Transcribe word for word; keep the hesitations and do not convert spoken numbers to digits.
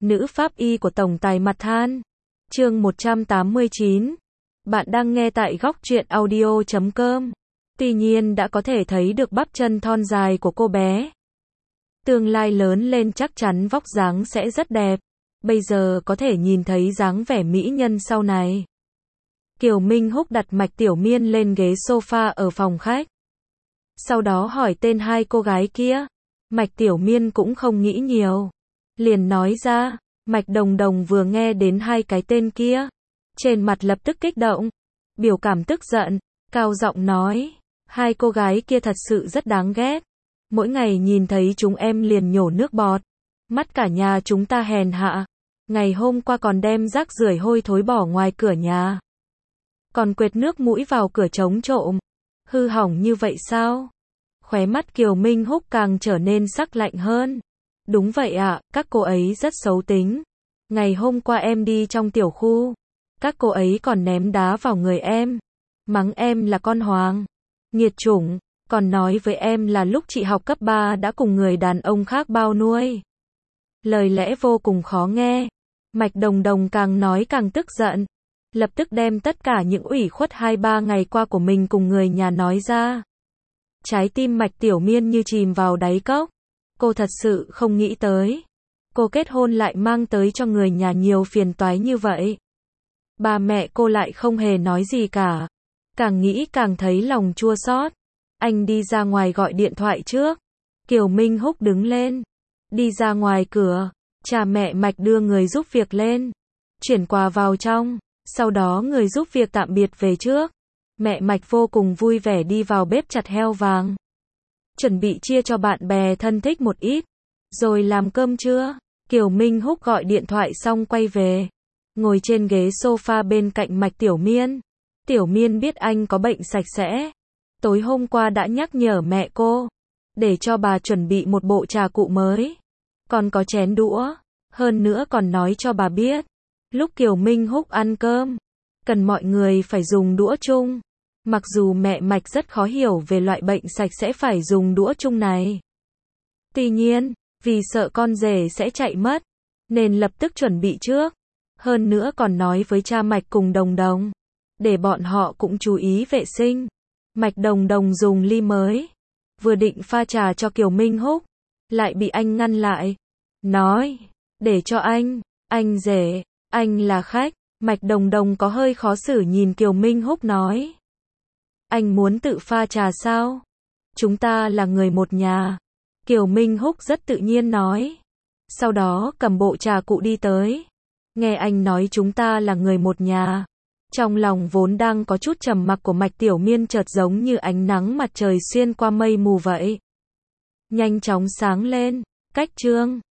nữ pháp y của tổng tài mặt than. Chương một trăm tám mươi chín. Bạn đang nghe tại góc truyện audio chấm com. Tuy nhiên đã có thể thấy được bắp chân thon dài của cô bé. Tương lai lớn lên chắc chắn vóc dáng sẽ rất đẹp. Bây giờ có thể nhìn thấy dáng vẻ mỹ nhân sau này. Kiều Minh Húc đặt Mạch Tiểu Miên lên ghế sofa ở phòng khách. Sau đó hỏi tên hai cô gái kia. Mạch Tiểu Miên cũng không nghĩ nhiều. Liền nói ra, Mạch Đồng Đồng vừa nghe đến hai cái tên kia. Trên mặt lập tức kích động. Biểu cảm tức giận, cao giọng nói. Hai cô gái kia thật sự rất đáng ghét. Mỗi ngày nhìn thấy chúng em liền nhổ nước bọt. Mắt cả nhà chúng ta hèn hạ. Ngày hôm qua còn đem rác rưởi hôi thối bỏ ngoài cửa nhà. Còn quệt nước mũi vào cửa trống trộm. Hư hỏng như vậy sao? Khóe mắt Kiều Minh Húc càng trở nên sắc lạnh hơn. Đúng vậy ạ, à, các cô ấy rất xấu tính. Ngày hôm qua em đi trong tiểu khu. Các cô ấy còn ném đá vào người em. Mắng em là con hoang. Nghiệt chủng. Còn nói với em là lúc chị học cấp ba đã cùng người đàn ông khác bao nuôi. Lời lẽ vô cùng khó nghe. Mạch Đồng Đồng càng nói càng tức giận. Lập tức đem tất cả những ủy khuất hai ba ngày qua của mình cùng người nhà nói ra. Trái tim Mạch Tiểu Miên như chìm vào đáy cốc. Cô thật sự không nghĩ tới. Cô kết hôn lại mang tới cho người nhà nhiều phiền toái như vậy. Ba mẹ cô lại không hề nói gì cả. Càng nghĩ càng thấy lòng chua xót. Anh đi ra ngoài gọi điện thoại trước. Kiều Minh Húc đứng lên. Đi ra ngoài cửa. Cha mẹ Mạch đưa người giúp việc lên. Chuyển quà vào trong. Sau đó người giúp việc tạm biệt về trước. Mẹ Mạch vô cùng vui vẻ đi vào bếp chặt heo vàng. Chuẩn bị chia cho bạn bè thân thích một ít. Rồi làm cơm trưa. Kiều Minh Húc gọi điện thoại xong quay về. Ngồi trên ghế sofa bên cạnh Mạch Tiểu Miên. Tiểu Miên biết anh có bệnh sạch sẽ. Tối hôm qua đã nhắc nhở mẹ cô. Để cho bà chuẩn bị một bộ trà cụ mới. Còn có chén đũa. Hơn nữa còn nói cho bà biết. Lúc Kiều Minh Húc ăn cơm. Cần mọi người phải dùng đũa chung. Mặc dù mẹ Mạch rất khó hiểu về loại bệnh sạch sẽ phải dùng đũa chung này. Tuy nhiên, vì sợ con rể sẽ chạy mất. Nên lập tức chuẩn bị trước. Hơn nữa còn nói với cha Mạch cùng Đồng Đồng. Để bọn họ cũng chú ý vệ sinh. Mạch Đồng Đồng dùng ly mới. Vừa định pha trà cho Kiều Minh Húc. Lại bị anh ngăn lại. Nói. Để cho anh. Anh rể. Anh là khách. Mạch Đồng Đồng có hơi khó xử nhìn Kiều Minh Húc nói. Anh muốn tự pha trà sao? Chúng ta là người một nhà. Kiều Minh Húc rất tự nhiên nói. Sau đó cầm bộ trà cụ đi tới. Nghe anh nói chúng ta là người một nhà. Trong lòng vốn đang có chút trầm mặc của Mạch Tiểu Miên chợt giống như ánh nắng mặt trời xuyên qua mây mù vậy. Nhanh chóng sáng lên. Cách chương.